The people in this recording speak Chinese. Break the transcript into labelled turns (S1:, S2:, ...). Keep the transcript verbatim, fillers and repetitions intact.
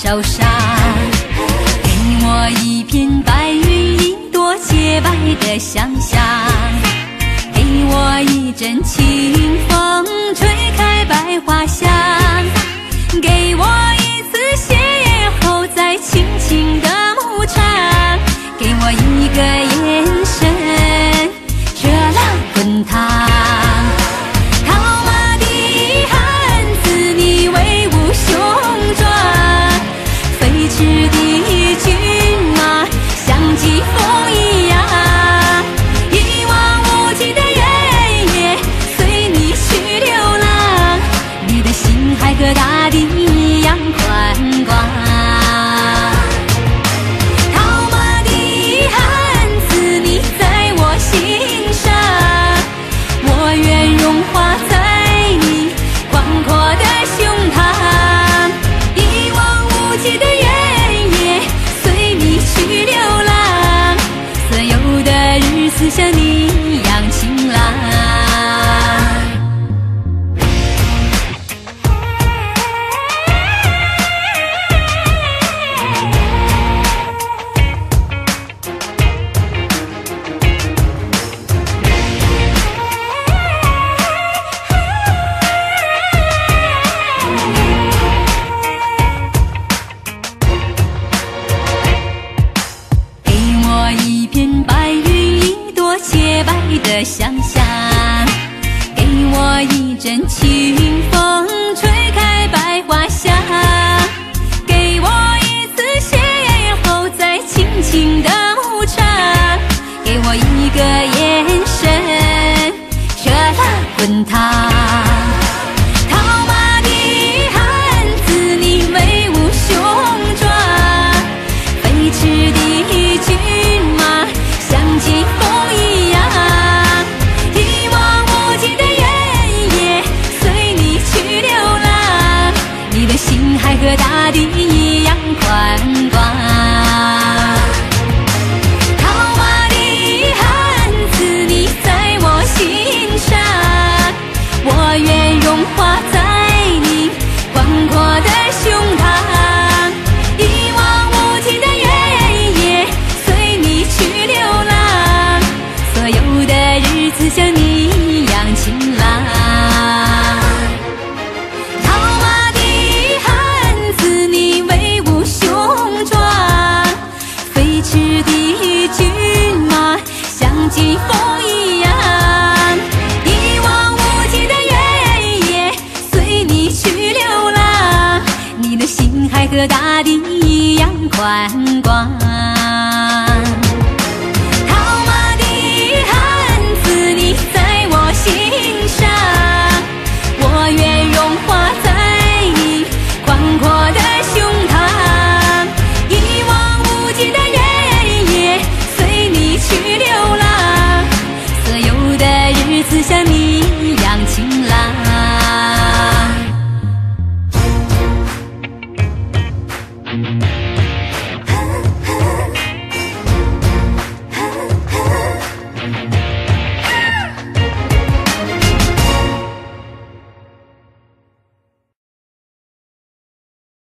S1: 手上，给我一片白云，一朵洁白的想象，给我一阵清风，吹开百花香，给我一次邂逅在轻轻的牧场，给我一个眼神，热浪滚烫。赤的骏马像疾风一样，一望无际的原野随你去流浪，你的心海和大地一样宽广。套马的汉子你在我心上，我愿融化在你广阔的胸膛，一望无际的原野去流浪，所有的日子像你一样晴朗。的想象，给我一阵清风，吹开百花香，给我一次邂逅在轻轻的牧场，给我一个眼神，热浪滚烫。套马的汉子你威武雄壮，飞驰的骏马像疾风一样，心海和大地一样宽广。套马的汉子你在我心上，我愿融化在你广阔的胸膛，一望无际的原野随你去流浪，所有的日子像你一样晴朗。疾风一样，一望无际的原野随你去流浪，你的心海和大地一样宽广。套马的汉子你在我心上，我愿融化在你广阔的胸膛，一望无际的原野随你去流浪，日子像你一样晴朗。